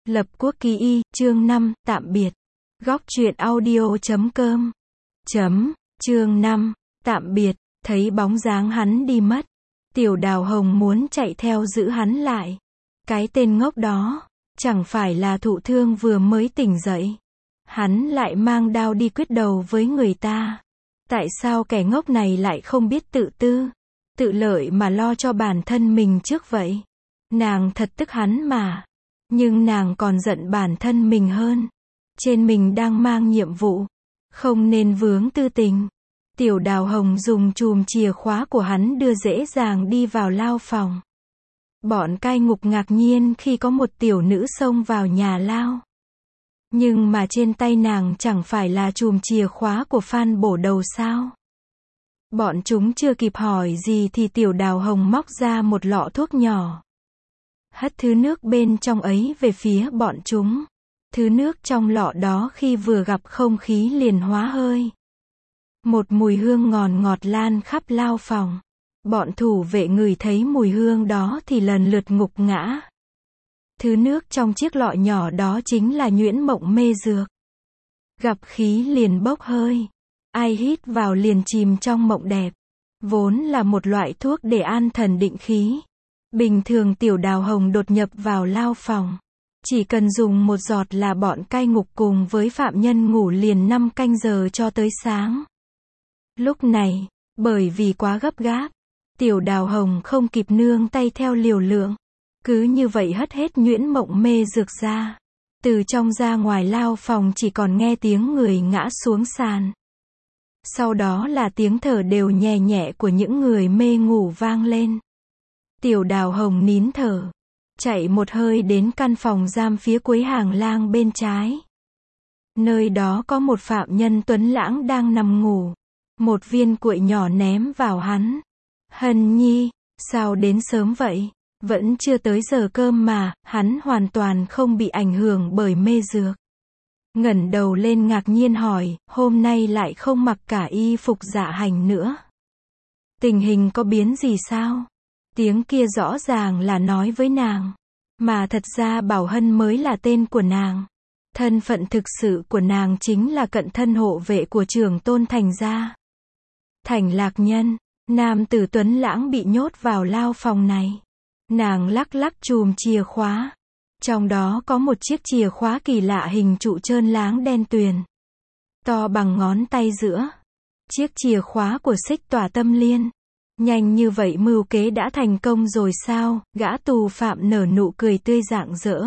Lập Quốc Ký Y, chương 5, tạm biệt. Góc truyện audio.com. Chương 5, tạm biệt, thấy bóng dáng hắn đi mất. Tiểu Đào Hồng muốn chạy theo giữ hắn lại. Cái tên ngốc đó, chẳng phải là thụ thương vừa mới tỉnh dậy. Hắn lại mang đao đi quyết đầu với người ta. Tại sao kẻ ngốc này lại không biết tự tư, tự lợi mà lo cho bản thân mình trước vậy? Nàng thật tức hắn mà. Nhưng nàng còn giận bản thân mình hơn. Trên mình đang mang nhiệm vụ, không nên vướng tư tình. Tiểu Đào Hồng dùng chùm chìa khóa của hắn đưa dễ dàng đi vào lao phòng. Bọn cai ngục ngạc nhiên khi có một tiểu nữ xông vào nhà lao. Nhưng mà trên tay nàng chẳng phải là chùm chìa khóa của Phan Bổ Đầu sao? Bọn chúng chưa kịp hỏi gì thì Tiểu Đào Hồng móc ra một lọ thuốc nhỏ. Hất thứ nước bên trong ấy về phía bọn chúng. Thứ nước trong lọ đó khi vừa gặp không khí liền hóa hơi. Một mùi hương ngọt lan khắp lao phòng. Bọn thủ vệ ngửi thấy mùi hương đó thì lần lượt ngục ngã. Thứ nước trong chiếc lọ nhỏ đó chính là nhuyễn mộng mê dược. Gặp khí liền bốc hơi. Ai hít vào liền chìm trong mộng đẹp. Vốn là một loại thuốc để an thần định khí. Bình thường Tiểu Đào Hồng đột nhập vào lao phòng. Chỉ cần dùng một giọt là bọn cai ngục cùng với phạm nhân ngủ liền 5 canh giờ cho tới sáng. Lúc này, bởi vì quá gấp gáp, Tiểu Đào Hồng không kịp nương tay theo liều lượng. Cứ như vậy hất hết nhuyễn mộng mê dược ra. Từ trong ra ngoài lao phòng chỉ còn nghe tiếng người ngã xuống sàn. Sau đó là tiếng thở đều nhẹ nhẹ của những người mê ngủ vang lên. Tiểu Đào Hồng nín thở. Chạy một hơi đến căn phòng giam phía cuối hàng lang bên trái. Nơi đó có một phạm nhân tuấn lãng đang nằm ngủ. Một viên cuội nhỏ ném vào hắn. Hân Nhi, sao đến sớm vậy? Vẫn chưa tới giờ cơm mà, hắn hoàn toàn không bị ảnh hưởng bởi mê dược. Ngẩng đầu lên ngạc nhiên hỏi, hôm nay lại không mặc cả y phục dạ hành nữa. Tình hình có biến gì sao? Tiếng kia rõ ràng là nói với nàng. Mà thật ra Bảo Hân mới là tên của nàng. Thân phận thực sự của nàng chính là cận thân hộ vệ của trưởng tôn Thành gia. Thành Lạc Nhân, nam tử tuấn lãng bị nhốt vào lao phòng này. Nàng lắc lắc chùm chìa khóa. Trong đó có một chiếc chìa khóa kỳ lạ hình trụ trơn láng đen tuyền. To bằng ngón tay giữa. Chiếc chìa khóa của Xích Tỏa Tâm Liên. Nhanh như vậy mưu kế đã thành công rồi sao? Gã tù phạm nở nụ cười tươi rạng rỡ.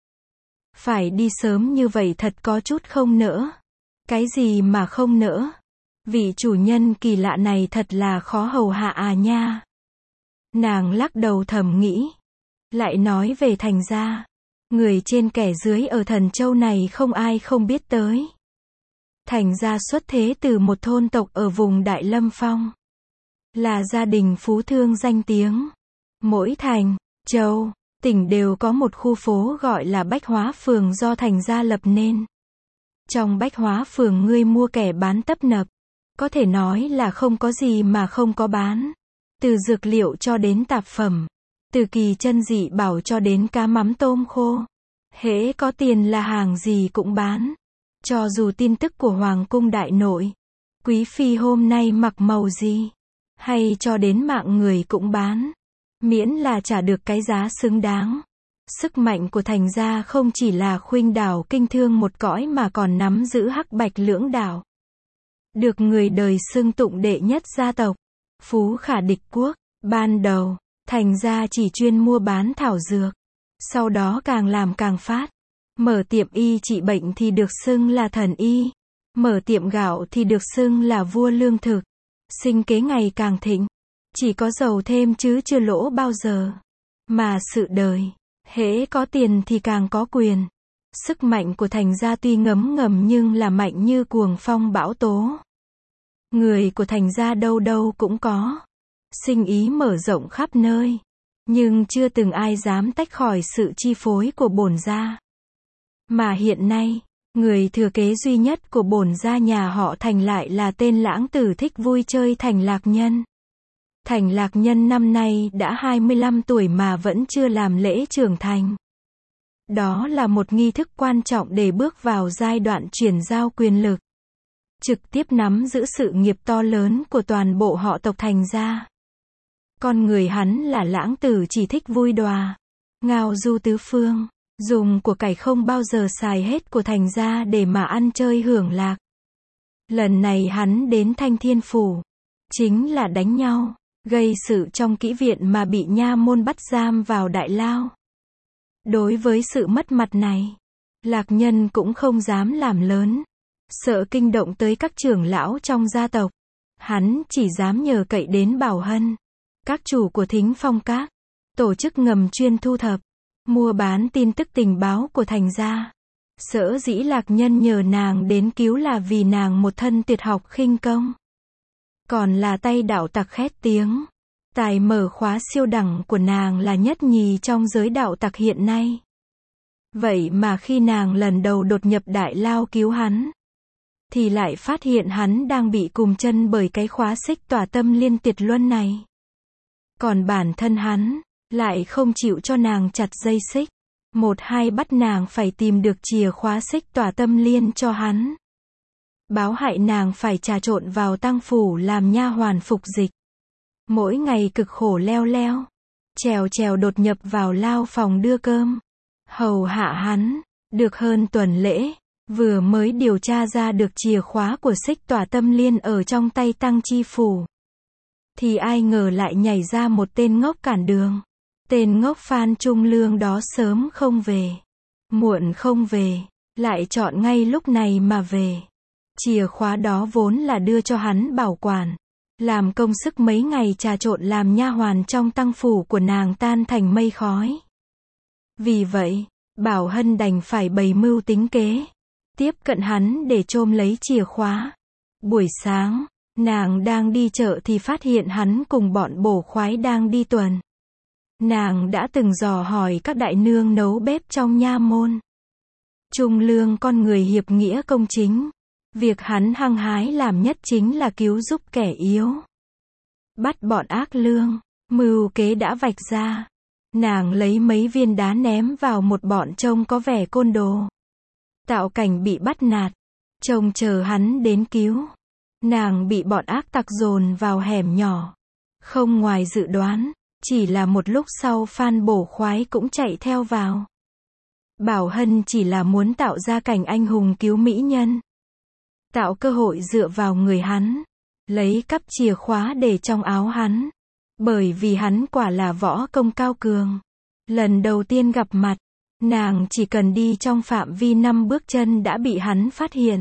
Phải đi sớm như vậy thật có chút không nỡ. Cái gì mà không nỡ? Vị chủ nhân kỳ lạ này thật là khó hầu hạ à nha. Nàng lắc đầu thầm nghĩ. Lại nói về Thành gia. Người trên kẻ dưới ở Thần Châu này không ai không biết tới. Thành gia xuất thế từ một thôn tộc ở vùng Đại Lâm Phong. Là gia đình phú thương danh tiếng. Mỗi thành, châu, tỉnh đều có một khu phố gọi là Bách Hóa Phường do Thành gia lập nên. Trong Bách Hóa Phường người mua kẻ bán tấp nập. Có thể nói là không có gì mà không có bán. Từ dược liệu cho đến tạp phẩm. Từ kỳ chân dị bảo cho đến cá mắm tôm khô. Hễ có tiền là hàng gì cũng bán. Cho dù tin tức của Hoàng cung đại nội. Quý phi hôm nay mặc màu gì. Hay cho đến mạng người cũng bán. Miễn là trả được cái giá xứng đáng. Sức mạnh của Thành gia không chỉ là khuynh đảo kinh thương một cõi mà còn nắm giữ hắc bạch lưỡng đảo. Được người đời xưng tụng đệ nhất gia tộc. Phú khả địch quốc. Ban đầu, Thành gia chỉ chuyên mua bán thảo dược. Sau đó càng làm càng phát. Mở tiệm y trị bệnh thì được xưng là thần y. Mở tiệm gạo thì được xưng là vua lương thực. Sinh kế ngày càng thịnh. Chỉ có giàu thêm chứ chưa lỗ bao giờ. Mà sự đời, hễ có tiền thì càng có quyền. Sức mạnh của Thành gia tuy ngấm ngầm nhưng là mạnh như cuồng phong bão tố. Người của Thành gia đâu đâu cũng có. Sinh ý mở rộng khắp nơi. Nhưng chưa từng ai dám tách khỏi sự chi phối của bổn gia. Mà hiện nay, người thừa kế duy nhất của bổn gia nhà họ Thành lại là tên lãng tử thích vui chơi Thành Lạc Nhân. Thành Lạc Nhân năm nay đã 25 tuổi mà vẫn chưa làm lễ trưởng thành. Đó là một nghi thức quan trọng để bước vào giai đoạn chuyển giao quyền lực, trực tiếp nắm giữ sự nghiệp to lớn của toàn bộ họ tộc Thành gia. Con người hắn là lãng tử chỉ thích vui đùa, ngao du tứ phương, dùng của cải không bao giờ xài hết của Thành gia để mà ăn chơi hưởng lạc. Lần này hắn đến Thanh Thiên Phủ, chính là đánh nhau, gây sự trong kỹ viện mà bị nha môn bắt giam vào đại lao. Đối với sự mất mặt này, Lạc Nhân cũng không dám làm lớn, sợ kinh động tới các trưởng lão trong gia tộc. Hắn chỉ dám nhờ cậy đến Bảo Hân, các chủ của Thính Phong Các, tổ chức ngầm chuyên thu thập, mua bán tin tức tình báo của Thành gia. Sở dĩ Lạc Nhân nhờ nàng đến cứu là vì nàng một thân tuyệt học khinh công, còn là tay đạo tặc khét tiếng. Tài mở khóa siêu đẳng của nàng là nhất nhì trong giới đạo tặc hiện nay. Vậy mà khi nàng lần đầu đột nhập đại lao cứu hắn, thì lại phát hiện hắn đang bị cùm chân bởi cái khóa xích tỏa tâm liên tuyệt luân này. Còn bản thân hắn, lại không chịu cho nàng chặt dây xích. Một hai bắt nàng phải tìm được chìa khóa xích tỏa tâm liên cho hắn. Báo hại nàng phải trà trộn vào tăng phủ làm nha hoàn phục dịch. Mỗi ngày cực khổ leo leo, trèo đột nhập vào lao phòng đưa cơm, hầu hạ hắn. Được hơn tuần lễ, vừa mới điều tra ra được chìa khóa của xích tỏa tâm liên ở trong tay Tăng Chi Phủ, thì ai ngờ lại nhảy ra một tên ngốc cản đường. Tên ngốc Phan Trung Lương đó sớm không về, muộn không về, lại chọn ngay lúc này mà về. Chìa khóa đó vốn là đưa cho hắn bảo quản, làm công sức mấy ngày trà trộn làm nha hoàn trong tăng phủ của nàng tan thành mây khói. Vì vậy, Bảo Hân đành phải bày mưu tính kế, tiếp cận hắn để chôm lấy chìa khóa. Buổi sáng, nàng đang đi chợ thì phát hiện hắn cùng bọn bổ khoái đang đi tuần. Nàng đã từng dò hỏi các đại nương nấu bếp trong nha môn. Trung Lương con người hiệp nghĩa công chính. Việc hắn hăng hái làm nhất chính là cứu giúp kẻ yếu, bắt bọn ác lương. Mưu kế đã vạch ra. Nàng lấy mấy viên đá ném vào một bọn trông có vẻ côn đồ, tạo cảnh bị bắt nạt, trông chờ hắn đến cứu. Nàng bị bọn ác tặc dồn vào hẻm nhỏ. Không ngoài dự đoán, chỉ là một lúc sau Phan Bổ Khoái cũng chạy theo vào. Bảo Hân chỉ là muốn tạo ra cảnh anh hùng cứu mỹ nhân, tạo cơ hội dựa vào người hắn, lấy cắp chìa khóa để trong áo hắn. Bởi vì hắn quả là võ công cao cường. Lần đầu tiên gặp mặt, nàng chỉ cần đi trong phạm vi 5 bước chân đã bị hắn phát hiện.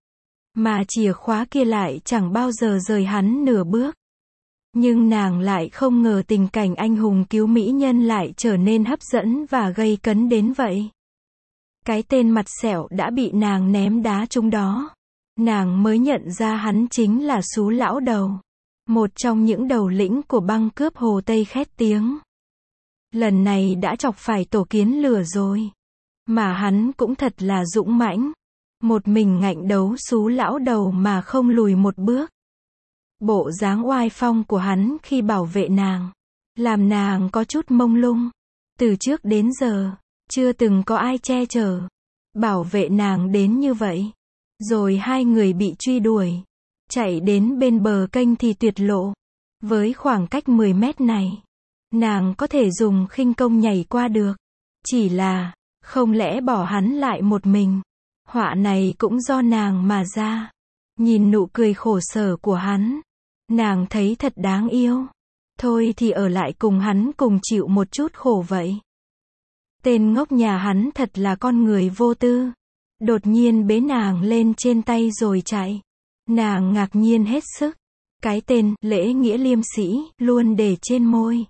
Mà chìa khóa kia lại chẳng bao giờ rời hắn nửa bước. Nhưng nàng lại không ngờ tình cảnh anh hùng cứu mỹ nhân lại trở nên hấp dẫn và gây cấn đến vậy. Cái tên mặt sẹo đã bị nàng ném đá trúng đó. Nàng mới nhận ra hắn chính là Sú Lão Đầu, một trong những đầu lĩnh của băng cướp Hồ Tây khét tiếng. Lần này đã chọc phải tổ kiến lửa rồi. Mà hắn cũng thật là dũng mãnh. Một mình ngạnh đấu Sú Lão Đầu mà không lùi một bước. Bộ dáng oai phong của hắn khi bảo vệ nàng, làm nàng có chút mông lung. Từ trước đến giờ, chưa từng có ai che chở, bảo vệ nàng đến như vậy. Rồi hai người bị truy đuổi, chạy đến bên bờ kênh thì tuyệt lộ. Với khoảng cách 10 mét này, nàng có thể dùng khinh công nhảy qua được. Chỉ là, không lẽ bỏ hắn lại một mình. Họa này cũng do nàng mà ra. Nhìn nụ cười khổ sở của hắn, nàng thấy thật đáng yêu. Thôi thì ở lại cùng hắn cùng chịu một chút khổ vậy. Tên ngốc nhà hắn thật là con người vô tư. Đột nhiên bế nàng lên trên tay rồi chạy. Nàng ngạc nhiên hết sức. Cái tên lễ nghĩa liêm sĩ luôn để trên môi.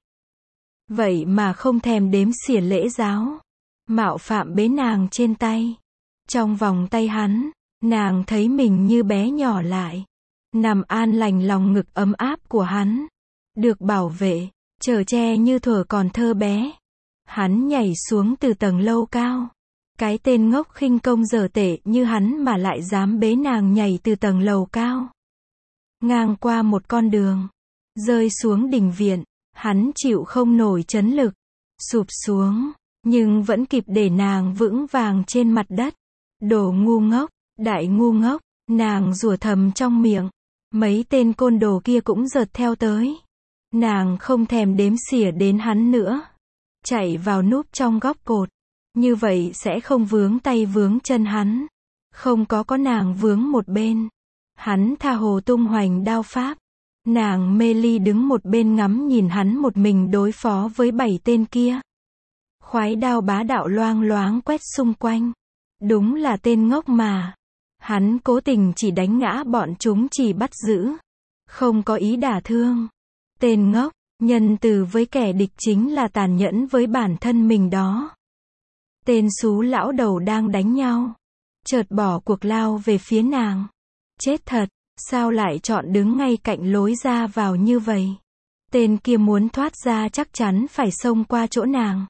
Vậy mà không thèm đếm xỉa lễ giáo. Mạo phạm bế nàng trên tay. Trong vòng tay hắn, nàng thấy mình như bé nhỏ lại. Nằm an lành lòng ngực ấm áp của hắn. Được bảo vệ, chở che như thuở còn thơ bé. Hắn nhảy xuống từ tầng lâu cao. Cái tên ngốc khinh công dở tệ như hắn mà lại dám bế nàng nhảy từ tầng lầu cao. Ngang qua một con đường, rơi xuống đình viện, hắn chịu không nổi chấn lực, sụp xuống. nhưng vẫn kịp để nàng vững vàng trên mặt đất. Đồ ngu ngốc, đại ngu ngốc, nàng rủa thầm trong miệng. Mấy tên côn đồ kia cũng rượt theo tới. Nàng không thèm đếm xỉa đến hắn nữa. Chạy vào núp trong góc cột. Như vậy sẽ không vướng tay vướng chân hắn. Không có nàng vướng một bên. Hắn tha hồ tung hoành đao pháp. Nàng mê ly đứng một bên ngắm nhìn hắn một mình đối phó với 7 tên kia. Khoái đao bá đạo loang loáng quét xung quanh. Đúng là tên ngốc mà. Hắn cố tình chỉ đánh ngã bọn chúng chỉ bắt giữ. Không có ý đả thương. Tên ngốc, nhân từ với kẻ địch chính là tàn nhẫn với bản thân mình đó. Tên xú lão đầu đang đánh nhau. Chợt bỏ cuộc lao về phía nàng. Chết thật, sao lại chọn đứng ngay cạnh lối ra vào như vậy? Tên kia muốn thoát ra chắc chắn phải xông qua chỗ nàng.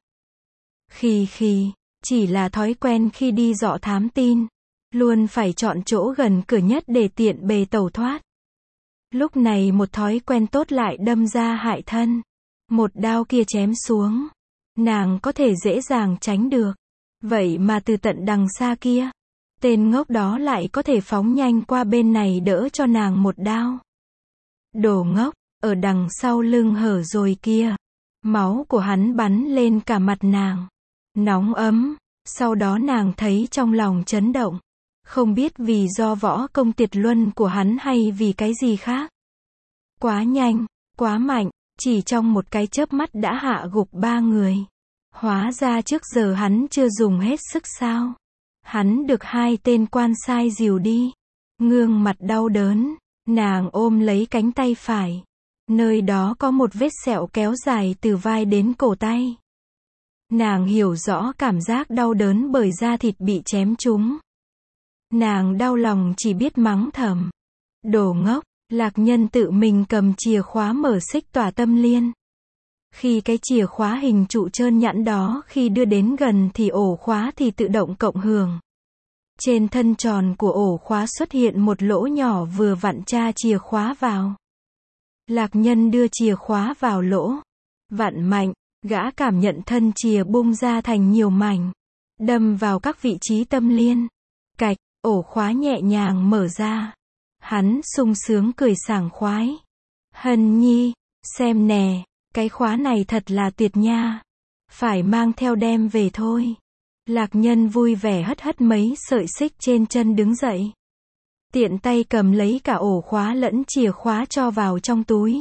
Chỉ là thói quen khi đi dọ thám tin. Luôn phải chọn chỗ gần cửa nhất để tiện bề tẩu thoát. Lúc này một thói quen tốt lại đâm ra hại thân. Một đao kia chém xuống. Nàng có thể dễ dàng tránh được. Vậy mà từ tận đằng xa kia, tên ngốc đó lại có thể phóng nhanh qua bên này đỡ cho nàng một đao. Đồ ngốc, ở đằng sau lưng hở rồi kia. Máu của hắn bắn lên cả mặt nàng. Nóng ấm. Sau đó nàng thấy trong lòng chấn động. Không biết vì do võ công tuyệt luân của hắn hay vì cái gì khác. Quá nhanh, quá mạnh, chỉ trong một cái chớp mắt đã hạ gục 3 người. Hóa ra trước giờ hắn chưa dùng hết sức sao. Hắn được 2 tên quan sai dìu đi. Ngương mặt đau đớn, nàng ôm lấy cánh tay phải. Nơi đó có một vết sẹo kéo dài từ vai đến cổ tay. Nàng hiểu rõ cảm giác đau đớn bởi da thịt bị chém trúng. Nàng đau lòng chỉ biết mắng thầm. Đồ ngốc, Lạc Nhân tự mình cầm chìa khóa mở xích tỏa tâm liên. Khi cái chìa khóa hình trụ trơn nhẵn đó khi đưa đến gần thì ổ khóa thì tự động cộng hưởng. Trên thân tròn của ổ khóa xuất hiện một lỗ nhỏ vừa vặn tra chìa khóa vào. Lạc Nhân đưa chìa khóa vào lỗ. Vặn mạnh, gã cảm nhận thân chìa bung ra thành nhiều mảnh. Đâm vào các vị trí tâm liên. Cạch, ổ khóa nhẹ nhàng mở ra. Hắn sung sướng cười sảng khoái. Hân nhi, xem nè, cái khóa này thật là tuyệt nha. Phải mang theo đem về thôi. Lạc Nhân vui vẻ hất hất mấy sợi xích trên chân đứng dậy. Tiện tay cầm lấy cả ổ khóa lẫn chìa khóa cho vào trong túi.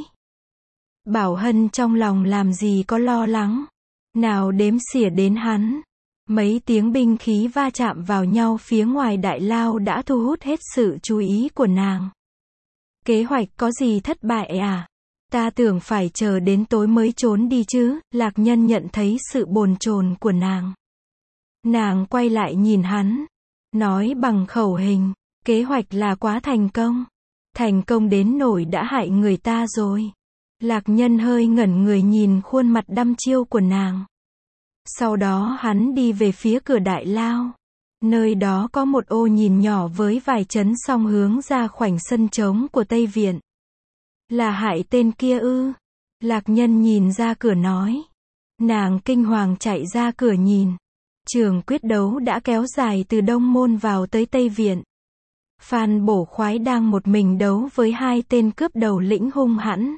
Bảo Hân trong lòng làm gì có lo lắng. Nào đếm xỉa đến hắn. Mấy tiếng binh khí va chạm vào nhau phía ngoài đại lao đã thu hút hết sự chú ý của nàng. Kế hoạch có gì thất bại à? Ta tưởng phải chờ đến tối mới trốn đi chứ. Lạc Nhân nhận thấy sự bồn chồn của nàng. Nàng quay lại nhìn hắn. Nói bằng khẩu hình. Kế hoạch là quá thành công. Thành công đến nỗi đã hại người ta rồi. Lạc Nhân hơi ngẩn người nhìn khuôn mặt đăm chiêu của nàng. Sau đó hắn đi về phía cửa đại lao. Nơi đó có một ô nhìn nhỏ với vài chấn song hướng ra khoảnh sân trống của Tây Viện. Là hại tên kia ư? Lạc Nhân nhìn ra cửa nói. Nàng kinh hoàng chạy ra cửa nhìn. Trường quyết đấu đã kéo dài từ Đông Môn vào tới Tây Viện. Phan Bổ Khoái đang một mình đấu với 2 tên cướp đầu lĩnh hung hãn.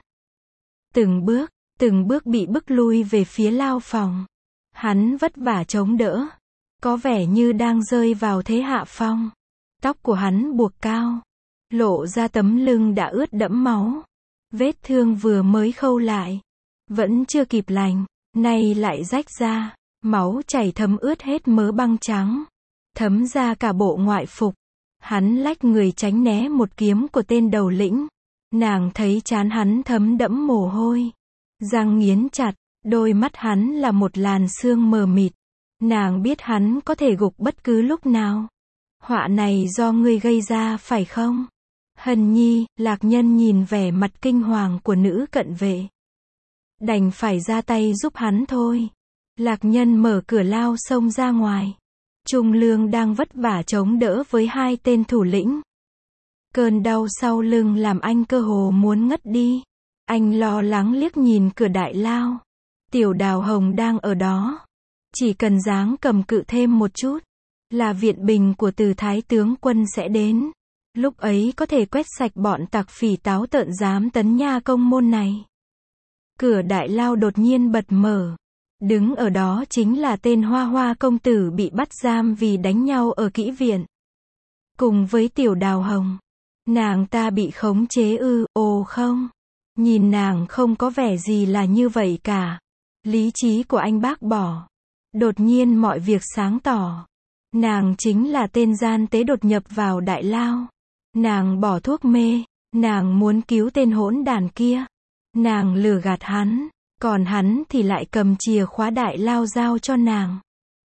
Từng bước bị bức lui về phía lao phòng. Hắn vất vả chống đỡ. Có vẻ như đang rơi vào thế hạ phong. Tóc của hắn buộc cao. Lộ ra tấm lưng đã ướt đẫm máu. Vết thương vừa mới khâu lại. Vẫn chưa kịp lành. Nay lại rách ra. Máu chảy thấm ướt hết mớ băng trắng. Thấm ra cả bộ ngoại phục. Hắn lách người tránh né một kiếm của tên đầu lĩnh. Nàng thấy trán hắn thấm đẫm mồ hôi. Răng nghiến chặt. Đôi mắt hắn là một làn sương mờ mịt. Nàng biết hắn có thể gục bất cứ lúc nào. Họa này do ngươi gây ra phải không? Hân nhi, Lạc Nhân nhìn vẻ mặt kinh hoàng của nữ cận vệ. Đành phải ra tay giúp hắn thôi. Lạc Nhân mở cửa lao xông ra ngoài. Trung Lương đang vất vả chống đỡ với 2 tên thủ lĩnh. Cơn đau sau lưng làm anh cơ hồ muốn ngất đi. Anh lo lắng liếc nhìn cửa đại lao. Tiểu Đào Hồng đang ở đó. Chỉ cần giáng cầm cự thêm một chút, là viện binh của Từ Thái tướng quân sẽ đến. Lúc ấy có thể quét sạch bọn tặc phỉ táo tợn dám tấn nha công môn này. Cửa đại lao đột nhiên bật mở. Đứng ở đó chính là tên Hoa Hoa công tử bị bắt giam vì đánh nhau ở kỹ viện. Cùng với Tiểu Đào Hồng. Nàng ta bị khống chế ư? Ồ không. Nhìn nàng không có vẻ gì là như vậy cả. Lý trí của anh bác bỏ. Đột nhiên mọi việc sáng tỏ. Nàng chính là tên gian tế đột nhập vào đại lao. Nàng bỏ thuốc mê. Nàng muốn cứu tên hỗn đàn kia. Nàng lừa gạt hắn. Còn hắn thì lại cầm chìa khóa đại lao giao cho nàng.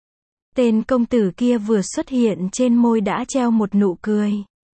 Tên công tử kia vừa xuất hiện trên môi đã treo một nụ cười.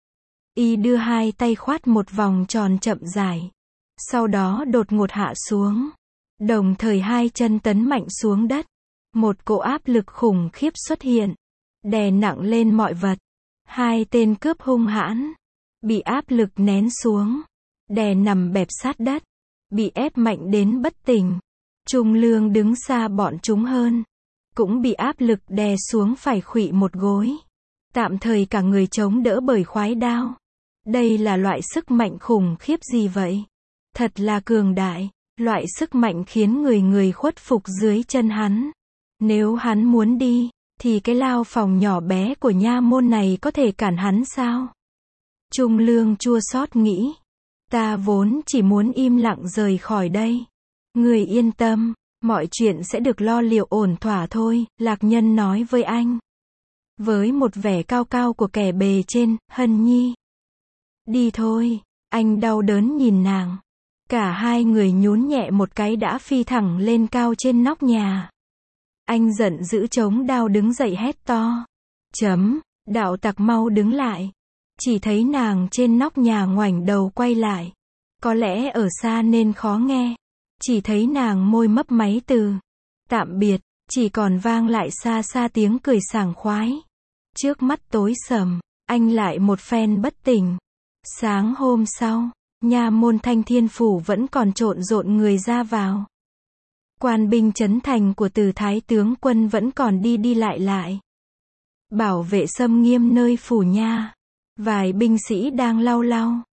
Y đưa hai tay khoát một vòng tròn chậm dài. Sau đó đột ngột hạ xuống. Đồng thời hai chân tấn mạnh xuống đất. Một cỗ áp lực khủng khiếp xuất hiện. Đè nặng lên mọi vật. Hai tên cướp hung hãn. Bị áp lực nén xuống. Đè nằm bẹp sát đất. Bị ép mạnh đến bất tỉnh. Trung Lương đứng xa bọn chúng hơn. Cũng bị áp lực đè xuống phải khuỵu một gối. Tạm thời cả người chống đỡ bởi khoái đao. Đây là loại sức mạnh khủng khiếp gì vậy? Thật là cường đại. Loại sức mạnh khiến người khuất phục dưới chân hắn. Nếu hắn muốn đi, thì cái lao phòng nhỏ bé của nha môn này có thể cản hắn sao? Trung Lương chua xót nghĩ. Ta vốn chỉ muốn im lặng rời khỏi đây. Người yên tâm, mọi chuyện sẽ được lo liệu ổn thỏa thôi, Lạc Nhân nói với anh. Với một vẻ cao cao của kẻ bề trên, Hân Nhi. Đi thôi, anh đau đớn nhìn nàng. Cả hai người nhún nhẹ một cái đã phi thẳng lên cao trên nóc nhà. Anh giận dữ chống đao đứng dậy hét to. Đạo tặc mau đứng lại. Chỉ thấy nàng trên nóc nhà ngoảnh đầu quay lại. Có lẽ ở xa nên khó nghe. Chỉ thấy nàng môi mấp máy từ tạm biệt, chỉ còn vang lại xa xa tiếng cười sảng khoái. Trước mắt tối sầm, anh lại một phen bất tỉnh. Sáng hôm sau, nha môn Thanh Thiên Phủ vẫn còn trộn rộn người ra vào. Quan binh trấn thành của Từ Thái tướng quân vẫn còn đi lại. Bảo vệ xâm nghiêm nơi phủ nha. Vài binh sĩ đang lau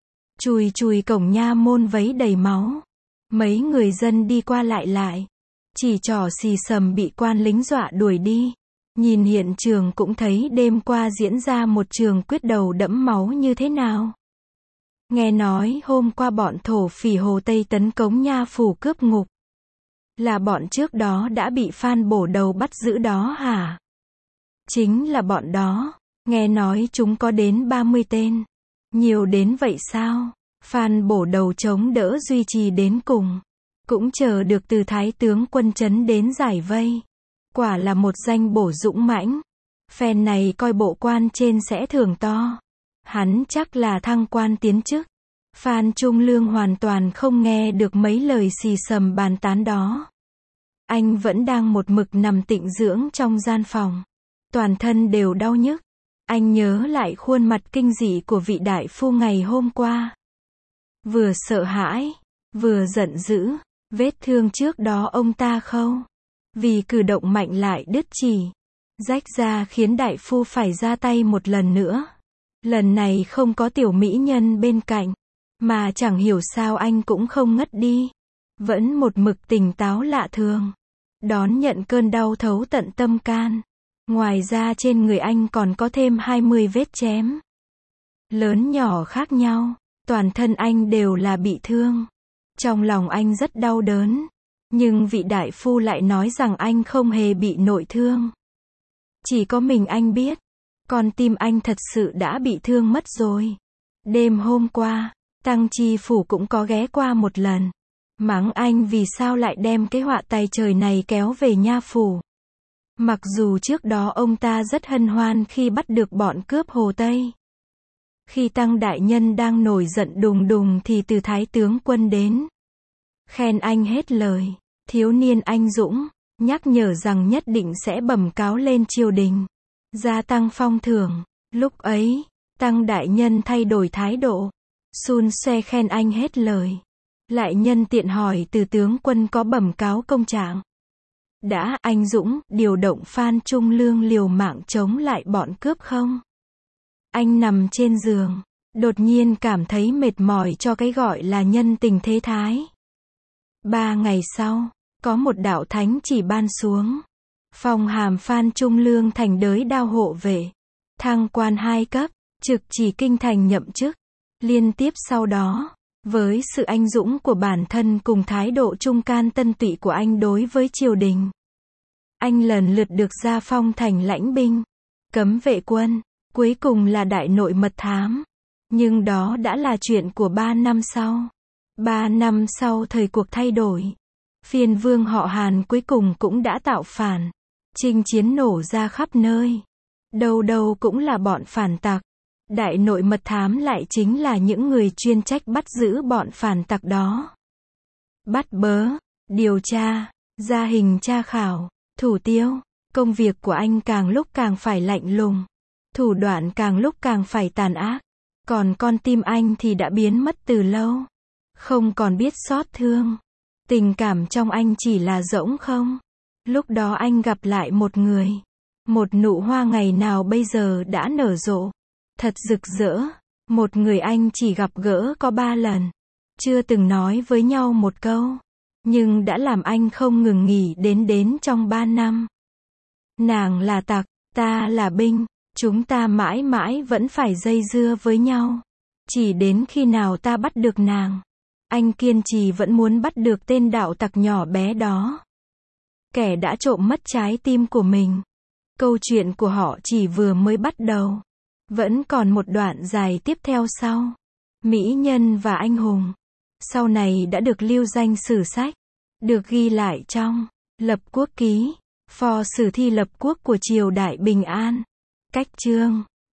chùi cổng nha môn vấy đầy máu. Mấy người dân đi qua lại. Chỉ trỏ xì xầm bị quan lính dọa đuổi đi. Nhìn hiện trường cũng thấy đêm qua diễn ra một trường quyết đầu đẫm máu như thế nào. Nghe nói hôm qua bọn thổ phỉ Hồ Tây tấn công nha phủ cướp ngục. Là bọn trước đó đã bị Phan Bổ Đầu bắt giữ đó hả? Chính là bọn đó. Nghe nói chúng có đến 30 tên. Nhiều đến vậy sao? Phan Bổ Đầu chống đỡ duy trì đến cùng. Cũng chờ được Từ Thái tướng quân trấn đến giải vây. Quả là một danh bổ dũng mãnh. Phen này coi bộ quan trên sẽ thưởng to. Hắn chắc là thăng quan tiến chức. Phan Trung Lương hoàn toàn không nghe được mấy lời xì xầm bàn tán đó. Anh vẫn đang một mực nằm tịnh dưỡng trong gian phòng. Toàn thân đều đau nhức. Anh nhớ lại khuôn mặt kinh dị của vị đại phu ngày hôm qua. Vừa sợ hãi, vừa giận dữ. Vết thương trước đó ông ta khâu. Vì cử động mạnh lại đứt chỉ. Rách ra khiến đại phu phải ra tay một lần nữa. Lần này không có tiểu mỹ nhân bên cạnh. Mà chẳng hiểu sao anh cũng không ngất đi. Vẫn một mực tỉnh táo lạ thường. Đón nhận cơn đau thấu tận tâm can. Ngoài ra trên người anh còn có thêm 20 vết chém. Lớn nhỏ khác nhau. Toàn thân anh đều là bị thương. Trong lòng anh rất đau đớn. Nhưng vị đại phu lại nói rằng anh không hề bị nội thương. Chỉ có mình anh biết. Con tim anh thật sự đã bị thương mất rồi. Đêm hôm qua, Tăng Chi Phủ cũng có ghé qua một lần. Mắng anh vì sao lại đem cái họa tày trời này kéo về nha phủ. Mặc dù trước đó ông ta rất hân hoan khi bắt được bọn cướp Hồ Tây. Khi Tăng đại nhân đang nổi giận đùng đùng thì Từ Thái tướng quân đến. Khen anh hết lời. Thiếu niên anh dũng. Nhắc nhở rằng nhất định sẽ bẩm cáo lên triều đình. Gia tăng phong thưởng. Lúc ấy, Tăng đại nhân thay đổi thái độ. Xun xoe khen anh hết lời. Lại nhân tiện hỏi Từ tướng quân có bẩm cáo công trạng. đã, anh Dũng, điều động Phan Trung Lương liều mạng chống lại bọn cướp không? Anh nằm trên giường, đột nhiên cảm thấy mệt mỏi cho cái gọi là nhân tình thế thái. 3 ngày sau, có một đạo thánh chỉ ban xuống. Phong hàm Phan Trung Lương thành đới đao hộ vệ. Thăng quan 2 cấp, trực chỉ kinh thành nhậm chức. Liên tiếp sau đó, với sự anh dũng của bản thân cùng thái độ trung can tân tụy của anh đối với triều đình, anh lần lượt được gia phong thành lãnh binh, cấm vệ quân, cuối cùng là đại nội mật thám. Nhưng đó đã là chuyện của 3 năm sau. 3 năm sau thời cuộc thay đổi, phiên vương họ Hàn cuối cùng cũng đã tạo phản. Chinh chiến nổ ra khắp nơi. Đâu đâu cũng là bọn phản tặc. Đại nội mật thám lại chính là những người chuyên trách bắt giữ bọn phản tặc đó. Bắt bớ, điều tra, ra hình tra khảo, thủ tiêu. Công việc của anh càng lúc càng phải lạnh lùng. Thủ đoạn càng lúc càng phải tàn ác. Còn con tim anh thì đã biến mất từ lâu. Không còn biết xót thương. Tình cảm trong anh chỉ là rỗng không. Lúc đó anh gặp lại một người. Một nụ hoa ngày nào bây giờ đã nở rộ. Thật rực rỡ. Một người anh chỉ gặp gỡ có 3 lần. Chưa từng nói với nhau một câu. Nhưng đã làm anh không ngừng nghỉ đến trong 3 năm. Nàng là tặc, ta là binh. Chúng ta mãi mãi vẫn phải dây dưa với nhau. Chỉ đến khi nào ta bắt được nàng. Anh kiên trì vẫn muốn bắt được tên đạo tặc nhỏ bé đó. Kẻ đã trộm mất trái tim của mình. Câu chuyện của họ chỉ vừa mới bắt đầu. Vẫn còn một đoạn dài tiếp theo sau. Mỹ nhân và anh hùng. Sau này đã được lưu danh sử sách. Được ghi lại trong Lập Quốc Ký. Phò sử thi lập quốc của triều đại Bình An. Cách chương